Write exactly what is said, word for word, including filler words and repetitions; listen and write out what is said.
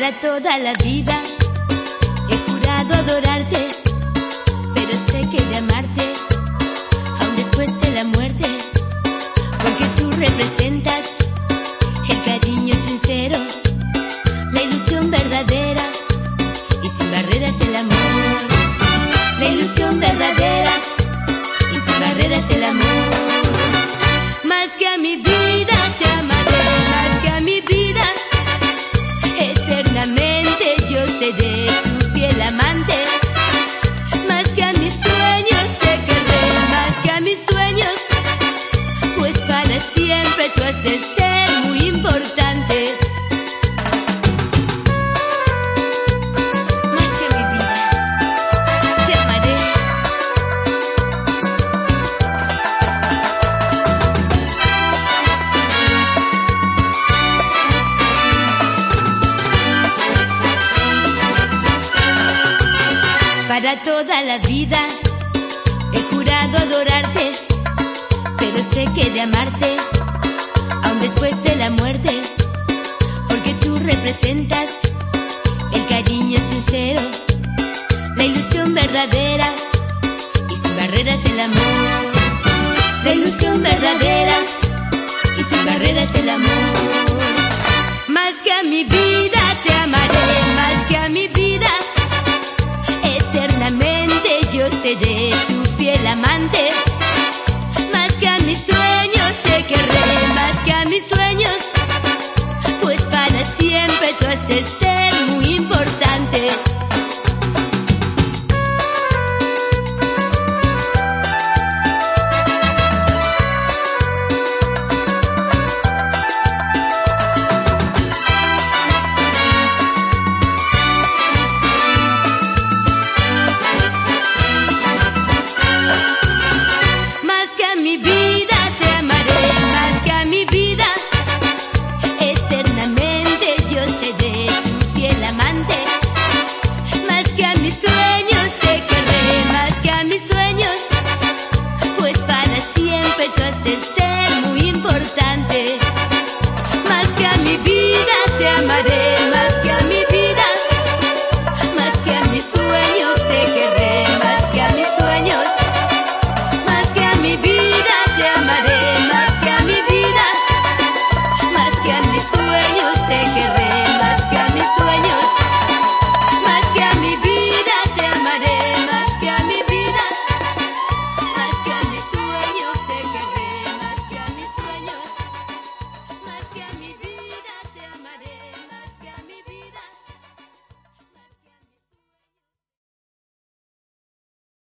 para toda la vida. He jurado adorarte, pero sé que de amarte, aún después de la muerte, porque tú representas el cariño sincero, la ilusión verdadera y sin barreras el amor. La ilusión verdadera y sin barreras el amor. Más que a mi vida te amaré, más que a mi vida, eternamente yo seré tu fiel amante. Más que a mis sueños te querré, más que a mis sueños, pues para siempre tú has de ser muy importante. Más que a mi vida te amaré. Para toda la vida he jurado adorarte, pero sé que de amarte, aún después de la muerte, porque tú representas el cariño sincero, la ilusión verdadera y sin barreras el amor. La ilusión verdadera y sin barreras el amor. Más que a mi vida te amaré, más que a mi vida, eternamente yo seré tu fiel amante. Más que a mis sueños te querré, más que a mis sueños, pues para siempre tú has de ser